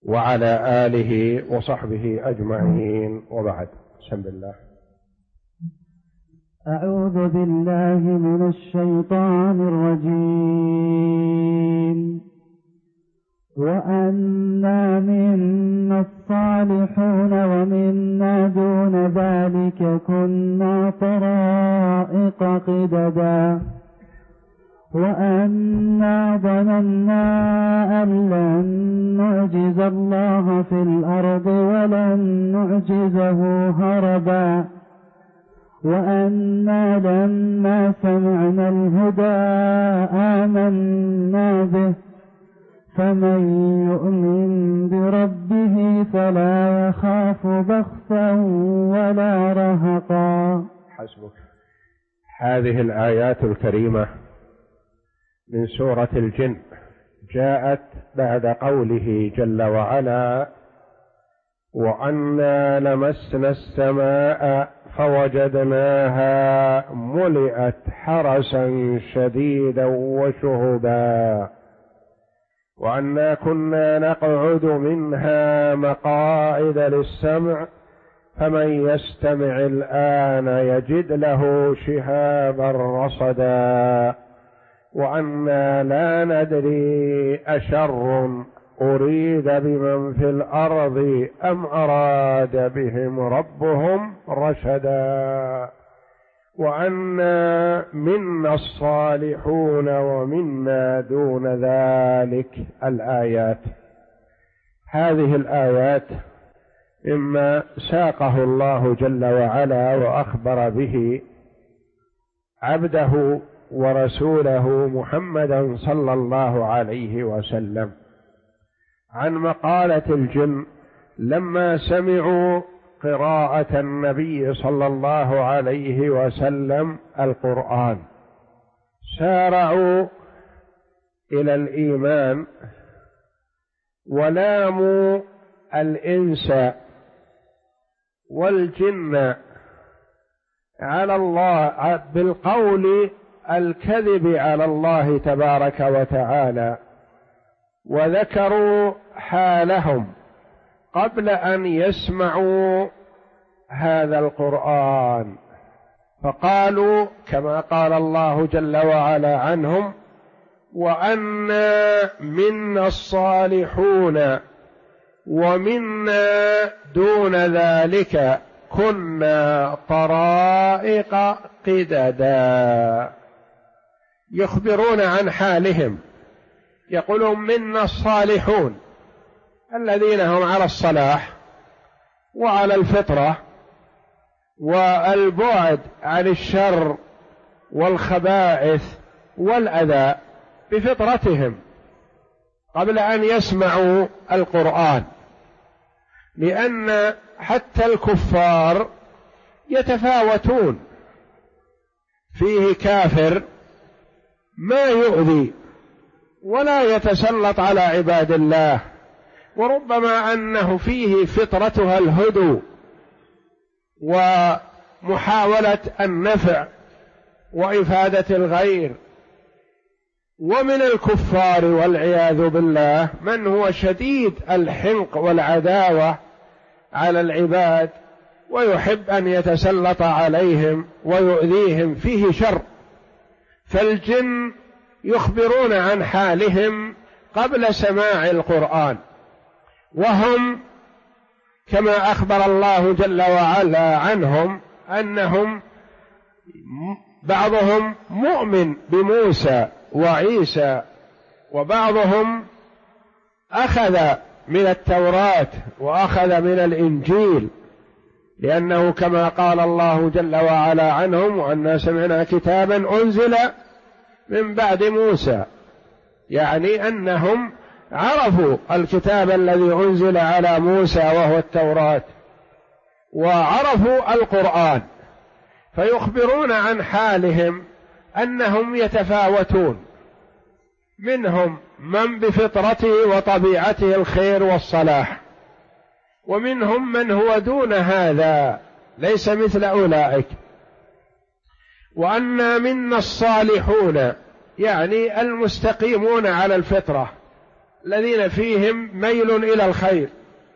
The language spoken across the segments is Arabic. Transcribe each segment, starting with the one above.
وعلى آله وصحبه أجمعين، وبعد. بسم الله. أعوذ بالله من الشيطان الرجيم. وأنا منا الصالحون ومنا دون ذلك كنا طرائق قددا وأنا ظننا أن لن نعجز الله في الأرض ولن نعجزه هربا وأنا لما سمعنا الهدى آمنا به فمن يؤمن بربه فلا يخاف بخسا ولا رهقا. حسبك. هذه الآيات الكريمة من سورة الجن جاءت بعد قوله جل وعلا: وأنا لمسنا السماء فوجدناها ملئت حرسا شديدا وشهبا وأنا كنا نقعد منها مقاعد للسمع فمن يستمع الآن يجد له شهابا رصدا وأنا لا ندري أشر أريد بمن في الأرض أم أراد بهم ربهم رشدا وأنا منا الصالحون ومنا دون ذلك. الآيات هذه الآيات مما ساقه الله جل وعلا وأخبر به عبده ورسوله محمدا صلى الله عليه وسلم عن مقالة الجن لما سمعوا قراءة النبي صلى الله عليه وسلم القرآن سارعوا إلى الإيمان ولاموا الإنس والجن على الله بالقول الكذب على الله تبارك وتعالى، وذكروا حالهم قبل أن يسمعوا هذا القرآن، فقالوا كما قال الله جل وعلا عنهم: وأنا منا الصالحون ومنا دون ذلك كنا طرائق قددا. يخبرون عن حالهم، يقولون منا الصالحون الذين هم على الصلاح وعلى الفطرة والبعد عن الشر والخبائث والأذى بفطرتهم قبل أن يسمعوا القرآن، لأن حتى الكفار يتفاوتون، فيه كافر ما يؤذي ولا يتسلط على عباد الله، وربما أنه فيه فطرتها الهدوء ومحاولة النفع وإفادة الغير. ومن الكفار والعياذ بالله من هو شديد الحنق والعداوة على العباد ويحب أن يتسلط عليهم ويؤذيهم، فيه شر. فالجن يخبرون عن حالهم قبل سماع القرآن، وهم كما أخبر الله جل وعلا عنهم أنهم بعضهم مؤمن بموسى وعيسى، وبعضهم أخذ من التوراة وأخذ من الإنجيل، لأنه كما قال الله جل وعلا عنهم: وأنا سمعنا كتابا أنزل من بعد موسى، يعني أنهم عرفوا الكتاب الذي أنزل على موسى وهو التوراة، وعرفوا القرآن، فيخبرون عن حالهم أنهم يتفاوتون، منهم من بفطرته وطبيعته الخير والصلاح، ومنهم من هو دون هذا ليس مثل أولئك. وأنا منا الصالحون يعني المستقيمون على الفطرة الذين فيهم ميل إلى الخير،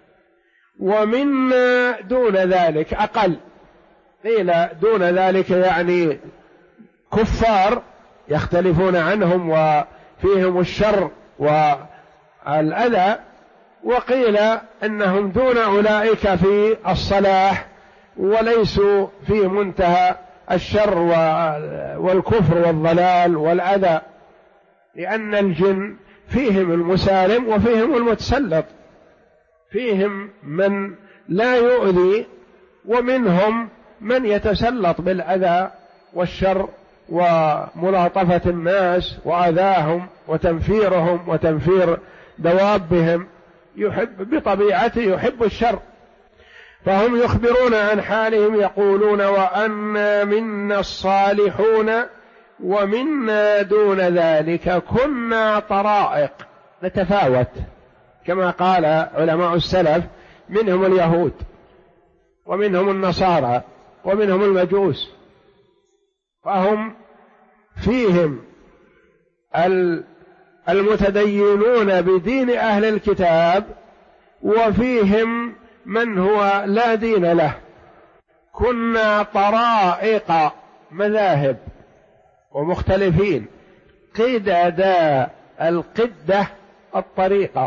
ومنا دون ذلك أقل. قيل دون ذلك يعني كفار يختلفون عنهم وفيهم الشر والأذى، وقيل إنهم دون أولئك في الصلاح وليسوا في منتهى الشر والكفر والضلال والأذى، لأن الجن فيهم المسالم وفيهم المتسلط، فيهم من لا يؤذي ومنهم من يتسلط بالأذى والشر وملاطفة الناس وأذاهم وتنفيرهم وتنفير دوابهم، يحب بطبيعته يحب الشر. فهم يخبرون عن حالهم يقولون وأنا منا الصالحون ومنا دون ذلك كنا طرائق نتفاوت، كما قال علماء السلف منهم اليهود ومنهم النصارى ومنهم المجوس، فهم فيهم المتدينون بدين أهل الكتاب وفيهم من هو لا دين له. كنا طرائق مذاهب ومختلفين، قددا، القدة الطريقة،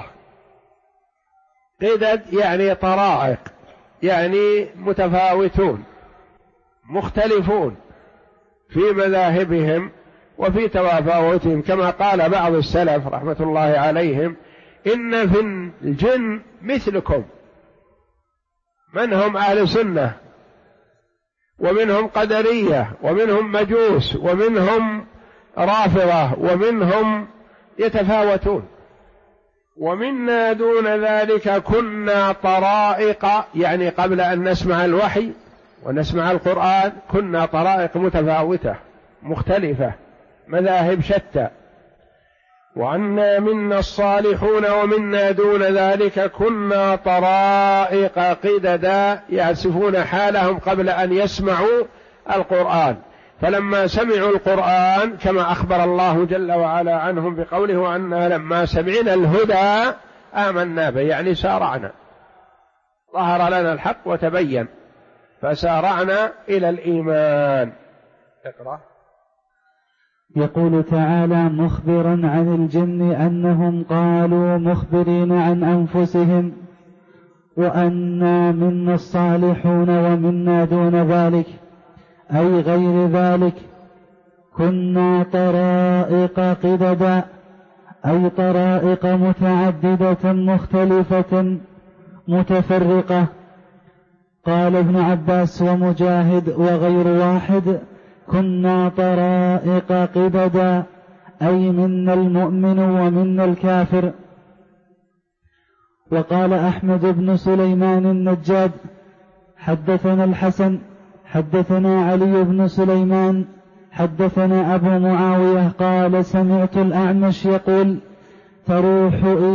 قدد يعني طرائق يعني متفاوتون مختلفون في مذاهبهم وفي تفاوتهم، كما قال بعض السلف رحمة الله عليهم إن في الجن مثلكم، من هم أهل سنة ومنهم قدرية ومنهم مجوس ومنهم رافضة ومنهم يتفاوتون، ومنا دون ذلك كنا طرائق يعني قبل أن نسمع الوحي ونسمع القرآن كنا طرائق متفاوتة مختلفة مذاهب شتى. وأنا منا الصالحون ومنا دون ذلك كنا طرائق قددا، يصفون حالهم قبل أن يسمعوا القرآن، فلما سمعوا القرآن كما أخبر الله جل وعلا عنهم بقوله وأنا لما سمعنا الهدى آمنا به، يعني سارعنا، ظهر لنا الحق وتبين فسارعنا إلى الإيمان. اقرأ. يقول تعالى مخبرا عن الجن أنهم قالوا مخبرين عن أنفسهم وأنا منا الصالحون ومنا دون ذلك، أي غير ذلك، كنا طرائق قددا، أي طرائق متعددة مختلفة متفرقة. قال ابن عباس ومجاهد وغير واحد كنا طرائق قددا، أي منا المؤمن ومنا الكافر. وقال أحمد بن سليمان النجاد حدثنا الحسن حدثنا علي بن سليمان حدثنا أبو معاوية قال سمعت الأعمش يقول تروح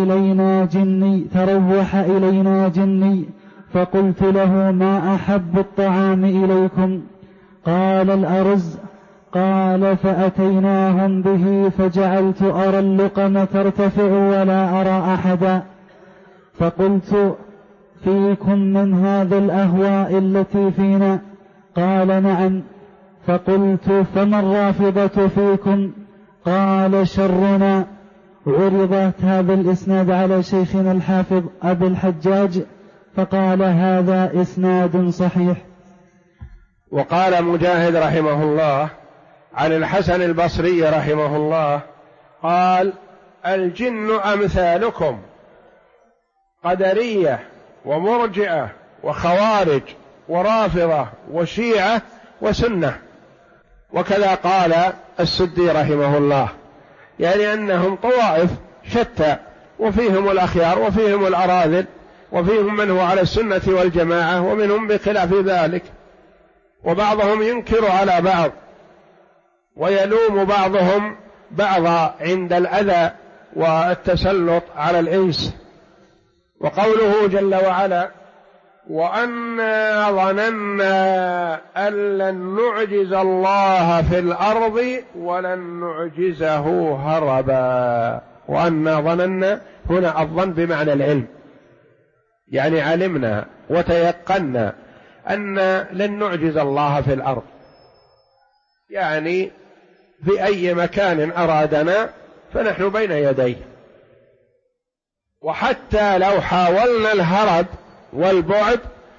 إلينا جني فقلت له ما أحب الطعام إليكم؟ قال الأرز. قال فأتيناهم به فجعلت أرى اللقمة ترتفع ولا أرى أحدا، فقلت فيكم من هذا الأهواء التي فينا؟ قال نعم. فقلت فما الرافضة فيكم؟ قال شرنا. عرضت هذا الإسناد على شيخنا الحافظ أبي الحجاج فقال هذا إسناد صحيح. وقال مجاهد رحمه الله عن الحسن البصري رحمه الله قال الجن أمثالكم، قدرية ومرجئة وخوارج ورافضة وشيعة وسنة. وكذا قال السدي رحمه الله، يعني أنهم طوائف شتى، وفيهم الأخيار وفيهم الأراذل وفيهم من هو على السنة والجماعة ومنهم بخلاف ذلك، وبعضهم ينكر على بعض ويلوم بعضهم بعضا عند الأذى والتسلط على الإنس. وقوله جل وعلا وأنا ظننا أن لن نعجز الله في الأرض ولن نعجزه هربا وأنا ظننا هنا الظن بمعنى العلم، يعني علمنا وتيقنا أن لن نعجز الله في الأرض، يعني في أي مكان أرادنا فنحن بين يديه، وحتى لو حاولنا الهرب والبعد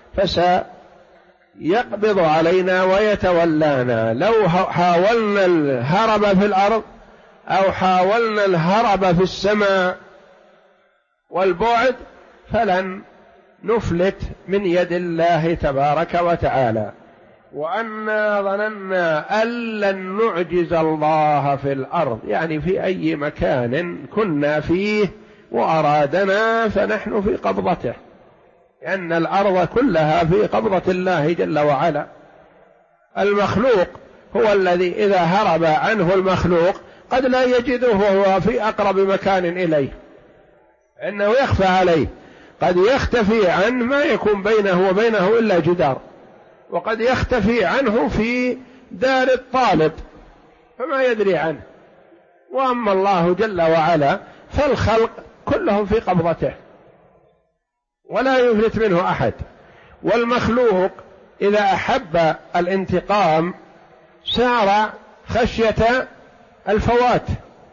فسيقبض علينا ويتولانا. لو حاولنا الهرب في الأرض أو حاولنا الهرب في السماء والبعد فلن نفلت من يد الله تبارك وتعالى. وأنا ظننا أن لن نعجز الله في الأرض، يعني في أي مكان كنا فيه وأرادنا فنحن في قبضته، لأن الأرض كلها في قبضة الله جل وعلا. المخلوق هو الذي إذا هرب عنه المخلوق قد لا يجده وهو في أقرب مكان إليه، إنه يخفى عليه، قد يختفي عنه ما يكون بينه وبينه إلا جدار، وقد يختفي عنه في دار الطالب فما يدري عنه. وأما الله جل وعلا فالخلق كلهم في قبضته ولا يفلت منه أحد. والمخلوق إذا أحب الانتقام سار خشية الفوات،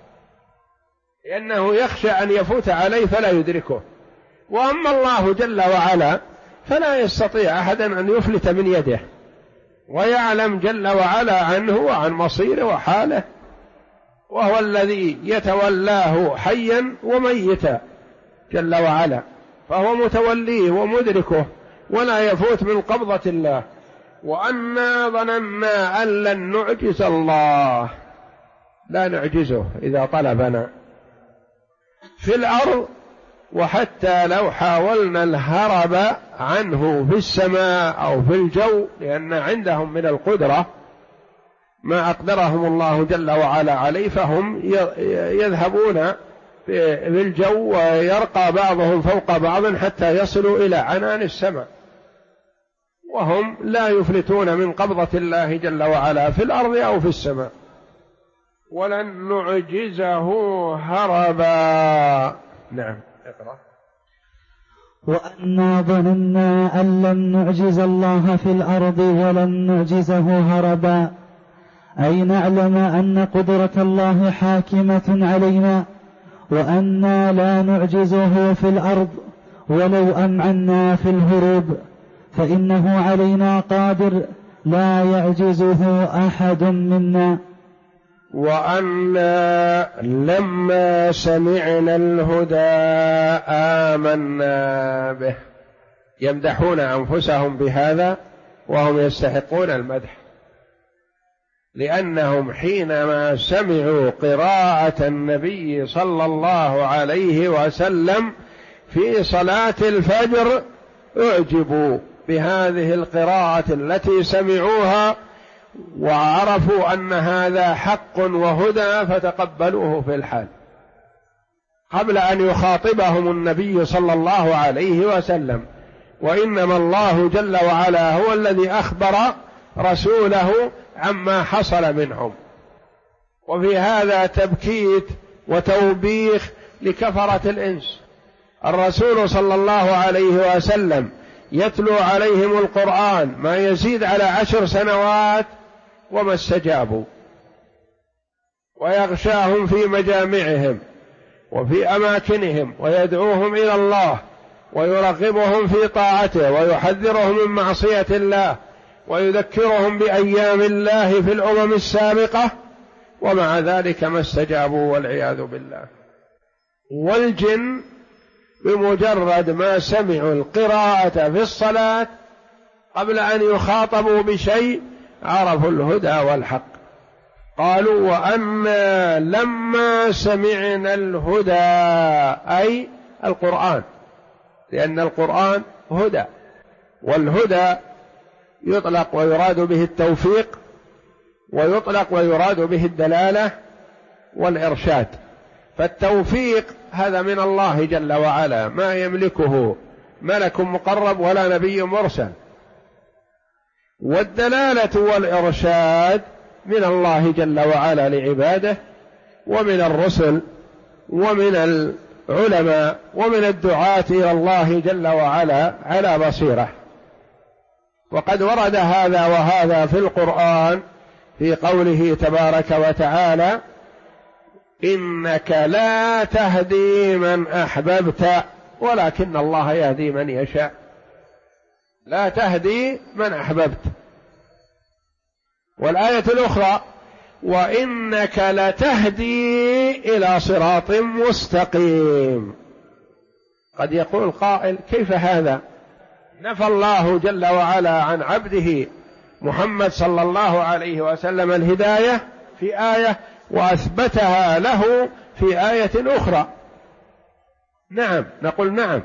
لأنه يخشى أن يفوت عليه فلا يدركه. وأما الله جل وعلا فلا يستطيع أحد أن يفلت من يده، ويعلم جل وعلا عنه وعن مصيره وحاله، وهو الذي يتولاه حيا وميتا جل وعلا، فهو متوليه ومدركه ولا يفوت من قبضة الله. وأنا ظننا أن لن نعجز الله، لا نعجزه إذا طلبنا في الأرض، وحتى لو حاولنا الهرب عنه في السماء أو في الجو، لأن عندهم من القدرة ما أقدرهم الله جل وعلا عليه، فهم يذهبون في الجو ويرقى بعضهم فوق بعض حتى يصلوا إلى عنان السماء، وهم لا يفلتون من قبضة الله جل وعلا في الأرض أو في السماء. ولن نعجزه هربا. نعم اقرأ. وأنا ظننا أن لن نعجز الله في الأرض ولن نعجزه هربا، أي نعلم أن قدرة الله حاكمة علينا، وأنا لا نعجزه في الأرض ولو أمعنا في الهروب، فإنه علينا قادر لا يعجزه أحد منا. وأنا لما سمعنا الهدى آمنا به. يمدحون أنفسهم بهذا وهم يستحقون المدح، لأنهم حينما سمعوا قراءة النبي صلى الله عليه وسلم في صلاة الفجر أعجبوا بهذه القراءة التي سمعوها، وعرفوا أن هذا حق وهدى فتقبلوه في الحال قبل أن يخاطبهم النبي صلى الله عليه وسلم. وإنما الله جل وعلا هو الذي أخبر رسوله عما حصل منهم. وفي هذا تبكيت وتوبيخ لكفرة الإنس. الرسول صلى الله عليه وسلم يتلو عليهم القرآن ما يزيد على 10 سنوات وما استجابوا، ويغشاهم في مجامعهم وفي أماكنهم ويدعوهم إلى الله ويرغبهم في طاعته ويحذرهم من معصية الله ويذكرهم بأيام الله في الأمم السابقة، ومع ذلك ما استجابوا والعياذ بالله. والجن بمجرد ما سمعوا القراءة في الصلاة قبل أن يخاطبوا بشيء عرفوا الهدى والحق. قالوا وأنا لما سمعنا الهدى، أي القرآن، لأن القرآن هدى، والهدى يطلق ويراد به التوفيق، ويطلق ويراد به الدلالة والإرشاد. فالتوفيق هذا من الله جل وعلا، ما يملكه ملك مقرب ولا نبي مرسل. والدلالة والإرشاد من الله جل وعلا لعباده، ومن الرسل ومن العلماء ومن الدعاة إلى الله جل وعلا على بصيرة. وقد ورد هذا وهذا في القرآن في قوله تبارك وتعالى: إنك لا تهدي من أحببت ولكن الله يهدي من يشاء. لا تهدي من أحببت. والآية الأخرى: وإنك لتهدي إلى صراط مستقيم. قد يقول قائل: كيف هذا؟ نفى الله جل وعلا عن عبده محمد صلى الله عليه وسلم الهداية في آية وأثبتها له في آية أخرى. نعم، نقول نعم،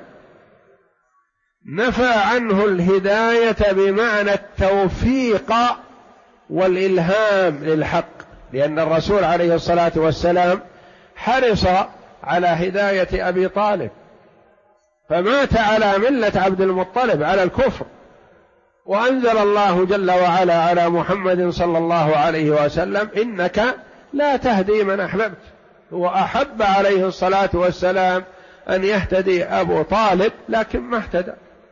نفى عنه الهداية بمعنى التوفيق والإلهام للحق، لأن الرسول عليه الصلاة والسلام حرص على هداية أبي طالب، فمات على ملة عبد المطلب على الكفر، وأنزل الله جل وعلا على محمد صلى الله عليه وسلم: إنك لا تهدي من أحببت. هو أحب عليه الصلاة والسلام أن يهتدي أبو طالب لكن ما اهتدى،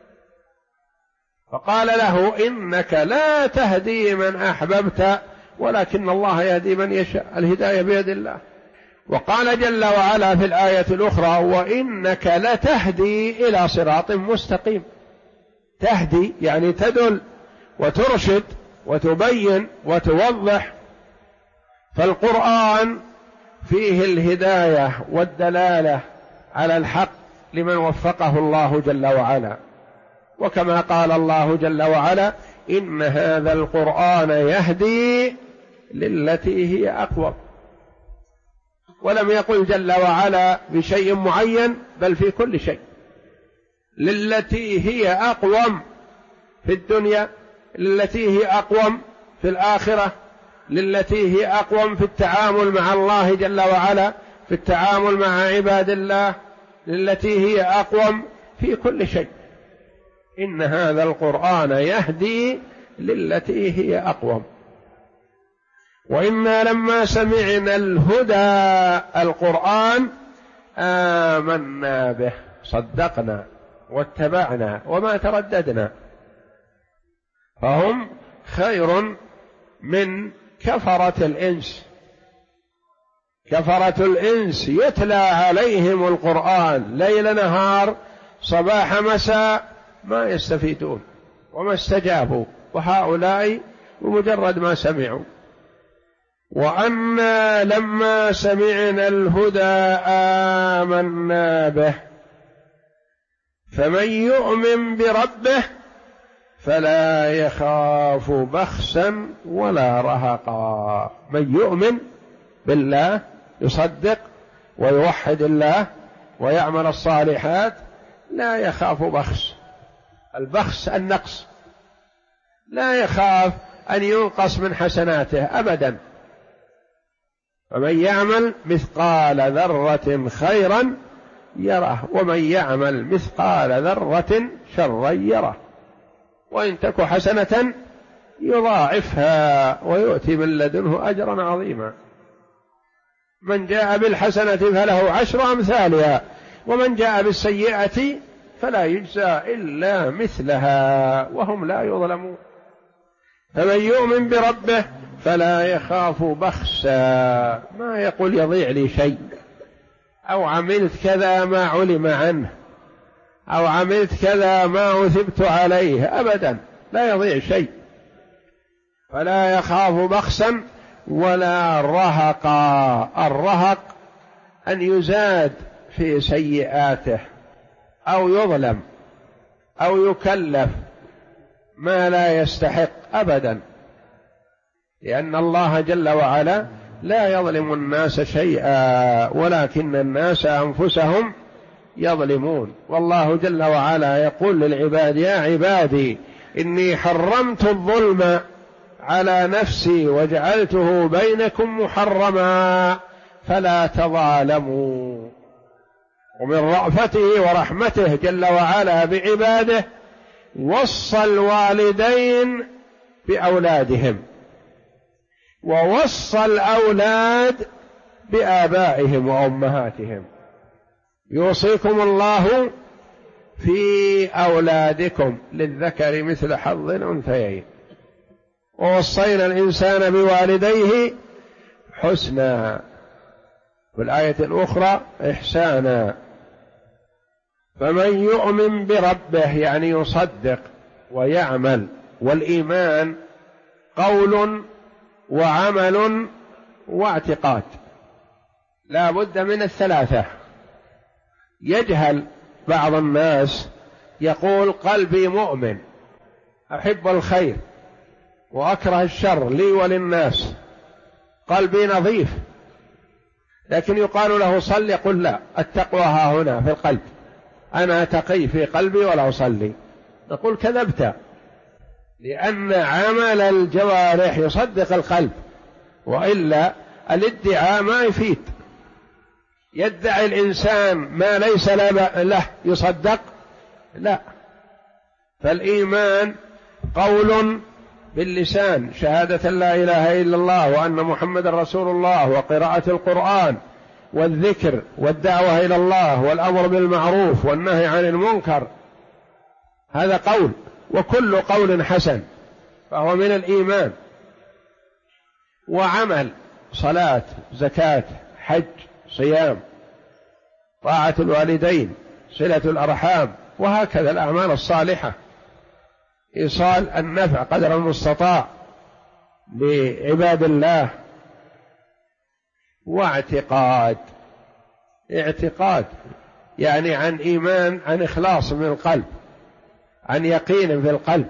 فقال له: إنك لا تهدي من أحببت ولكن الله يهدي من يشاء. الهداية بيد الله. وقال جل وعلا في الآية الأخرى: وإنك لتهدي إلى صراط مستقيم. تهدي يعني تدل وترشد وتبين وتوضح. فالقرآن فيه الهداية والدلالة على الحق لمن وفقه الله جل وعلا. وكما قال الله جل وعلا: إن هذا القرآن يهدي للتي هي أقوم. ولم يقل جل وعلا بشيء معين، بل في كل شيء. للتي هي أقوم في الدنيا، للتي هي أقوم في الآخرة، للتي هي أقوم في التعامل مع الله جل وعلا، في التعامل مع عباد الله، للتي هي أقوم في كل شيء. إن هذا القرآن يهدي للتي هي أقوم. وإنا لما سمعنا الهدى القرآن آمنا به، صدقنا واتبعنا وما ترددنا. فهم خير من كفرة الإنس. كفرة الإنس يتلى عليهم القرآن ليل نهار صباح مساء ما يستفيدون وما استجابوا، وهؤلاء بمجرد ما سمعوا. وأنا لما سمعنا الهدى آمنا به فمن يؤمن بربه فلا يخاف بخسا ولا رهقا. من يؤمن بالله، يصدق ويوحد الله ويعمل الصالحات، لا يخاف بخس. البخس النقص، لا يخاف أن ينقص من حسناته أبدا. فمن يعمل مثقال ذرة خيرا يره، ومن يعمل مثقال ذرة شرا يره. وإن تك حسنة يضاعفها ويؤتي من لدنه أجرا عظيما. من جاء بالحسنة فله 10 أمثالها، ومن جاء بالسيئة فلا يجزى إلا مثلها وهم لا يظلمون. فمن يؤمن بربه فلا يخاف بخسا، ما يقول يضيع لي شيء، أو عملت كذا ما علم عنه، أو عملت كذا ما أثبت عليه، أبدا لا يضيع شيء. فلا يخاف بخسا ولا رهقا. الرهق أن يزاد في سيئاته أو يظلم أو يكلف ما لا يستحق أبدا، لأن الله جل وعلا لا يظلم الناس شيئا ولكن الناس أنفسهم يظلمون. والله جل وعلا يقول للعباد: يا عبادي إني حرمت الظلم على نفسي وجعلته بينكم محرما فلا تظالموا. ومن رأفته ورحمته جل وعلا بعباده وصى الوالدين بأولادهم، ووصى الأولاد بآبائهم وأمهاتهم. يوصيكم الله في أولادكم للذكر مثل حظ الأنثيين ووصينا الإنسان بوالديه حسنا، في الآية الأخرى إحسانا. فمن يؤمن بربه يعني يصدق ويعمل، والإيمان قول وعمل واعتقاد، لا بد من الثلاثة. يجهل بعض الناس يقول قلبي مؤمن، أحب الخير وأكره الشر لي وللناس، قلبي نظيف، لكن يقال له صل يقول لا، التقوى ها هنا في القلب، أنا تقي في قلبي ولا أصلي. نقول كذبت، لأن عمل الجوارح يصدق القلب، وإلا الادعاء ما يفيد. يدعي الإنسان ما ليس له يصدق؟ لا. فالإيمان قول باللسان، شهادة لا إله إلا الله وأن محمد رسول الله، وقراءة القرآن والذكر والدعوة إلى الله والأمر بالمعروف والنهي عن المنكر، هذا قول، وكل قول حسن فهو من الإيمان. وعمل صلاة زكاة حج صيام طاعة الوالدين صلة الأرحام، وهكذا الأعمال الصالحة، إيصال النفع قدر المستطاع لعباد الله. واعتقاد، اعتقاد يعني عن إيمان، عن إخلاص من القلب، عن يقين في القلب،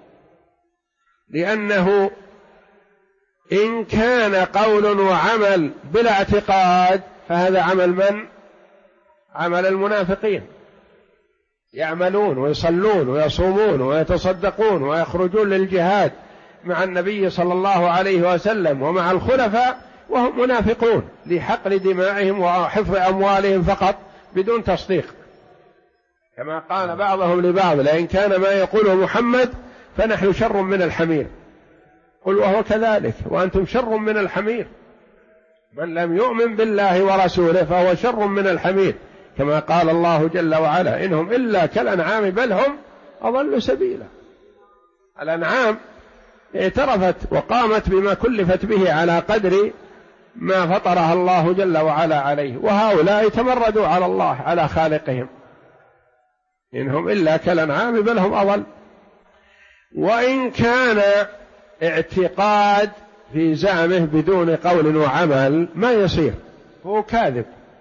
لأنه إن كان قول وعمل بلا اعتقاد فهذا عمل من؟ عمل المنافقين، يعملون ويصلون ويصومون ويتصدقون ويخرجون للجهاد مع النبي صلى الله عليه وسلم ومع الخلفاء وهم منافقون لحقن دمائهم وحفظ أموالهم فقط بدون تصديق، كما قال بعضهم لبعض لئن كان ما يقوله محمد فنحن شر من الحمير. قل وهو كذلك وأنتم شر من الحمير، من لم يؤمن بالله ورسوله فهو شر من الحمير، كما قال الله جل وعلا إنهم إلا كالأنعام بل هم أضل سبيلا. الأنعام اعترفت وقامت بما كلفت به على قدر ما فطرها الله جل وعلا عليه، وهؤلاء تمردوا على الله على خالقهم، إنهم إلا كالأنعام بل هم أضل. وإن كان اعتقاد في زعمه بدون قول وعمل ما يصير، هو كاذب.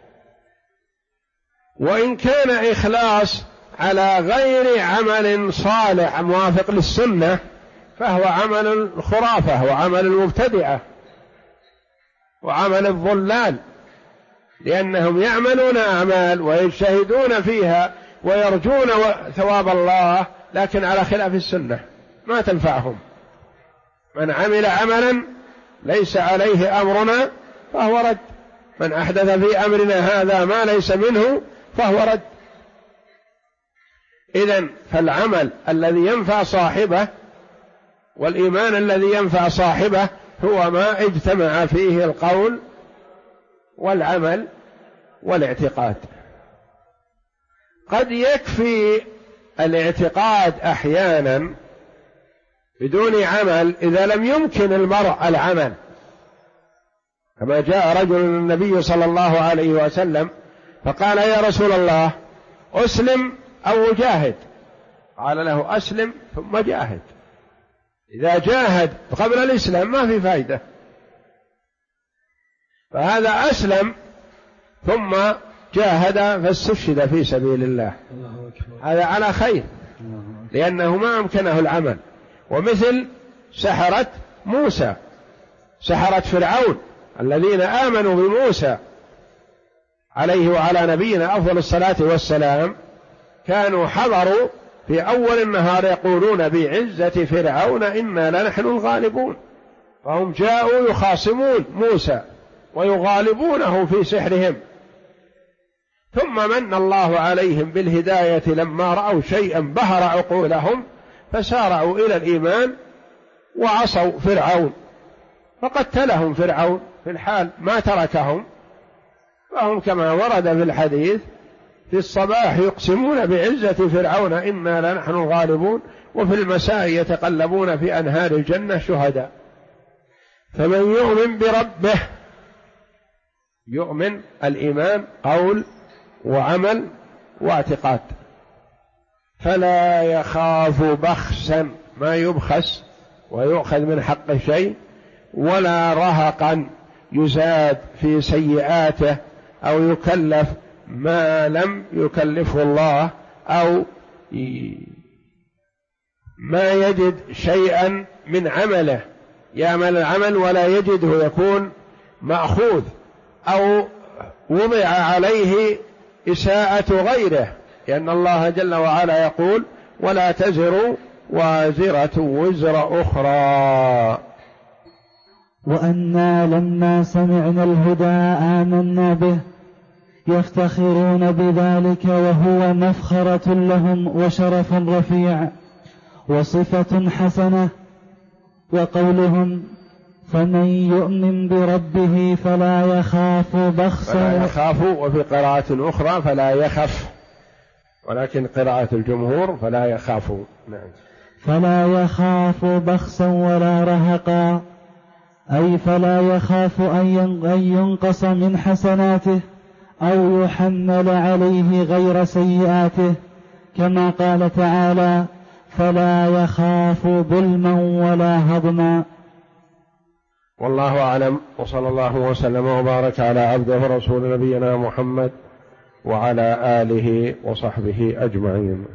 وإن كان إخلاص على غير عمل صالح موافق للسنة فهو عمل الخرافة وعمل المبتدعة وعمل الضلال، لأنهم يعملون أعمال ويجتهدون فيها ويرجون ثواب الله، لكن على خلاف السنة ما تنفعهم. من عمل عملا ليس عليه أمرنا فهو رد، من أحدث في أمرنا هذا ما ليس منه فهو رد. إذن فالعمل الذي ينفع صاحبه والإيمان الذي ينفع صاحبه هو ما اجتمع فيه القول والعمل والاعتقاد. قد يكفي الاعتقاد أحيانا بدون عمل إذا لم يمكن المرء العمل، كما جاء رجل النبي صلى الله عليه وسلم فقال يا رسول الله أسلم أو جاهد؟ قال له أسلم ثم جاهد. إذا جاهد قبل الإسلام ما في فائدة، فهذا أسلم ثم جاهد فاستشهد في سبيل الله، هذا على خير لأنه ما أمكنه العمل. ومثل سحرة موسى، سحرة فرعون الذين آمنوا بموسى عليه وعلى نبينا أفضل الصلاة والسلام، كانوا حضروا في أول النهار يقولون بعزة فرعون إنا لنحن الغالبون، فهم جاءوا يخاصمون موسى ويغالبونه في سحرهم، ثم من الله عليهم بالهداية لما رأوا شيئا بهر عقولهم فسارعوا إلى الإيمان وعصوا فرعون فقتلهم فرعون في الحال، ما تركهم فهم كما ورد في الحديث في الصباح يقسمون بعزة فرعون إنا لنحن الغالبون، وفي المساء يتقلبون في أنهار الجنة شهداء. فمن يؤمن بربه، يؤمن الإيمان قول وعمل واعتقاد، فلا يخاف بخسا، ما يبخس ويؤخذ من حقه شيء، ولا رهقا يزاد في سيئاته أو يكلف ما لم يكلفه الله، أو ما يجد شيئا من عمله، يعمل العمل ولا يجده، يكون مأخوذ، أو وضع عليه إساءة غيره، لأن الله جل وعلا يقول ولا تزر وازرة وزر أخرى. وأنا لما سمعنا الهدى آمنا به، يفتخرون بذلك وهو مفخرة لهم وشرف رفيع وصفة حسنة. وقولهم فمن يؤمن بربه فلا يخاف بخسا، فلا يخاف، وفي قراءة أخرى فلا يخف، ولكن قراءة الجمهور فلا يخاف. نعم. فلا يخاف بخسا ولا رهقا، أي فلا يخاف أن ينقص من حسناته أو يحمل عليه غير سيئاته، كما قال تعالى فلا يخاف ظلما ولا هضما. والله أعلم، وصلى الله وسلم وبارك على عبده ورسول نبينا محمد وعلى آله وصحبه أجمعين.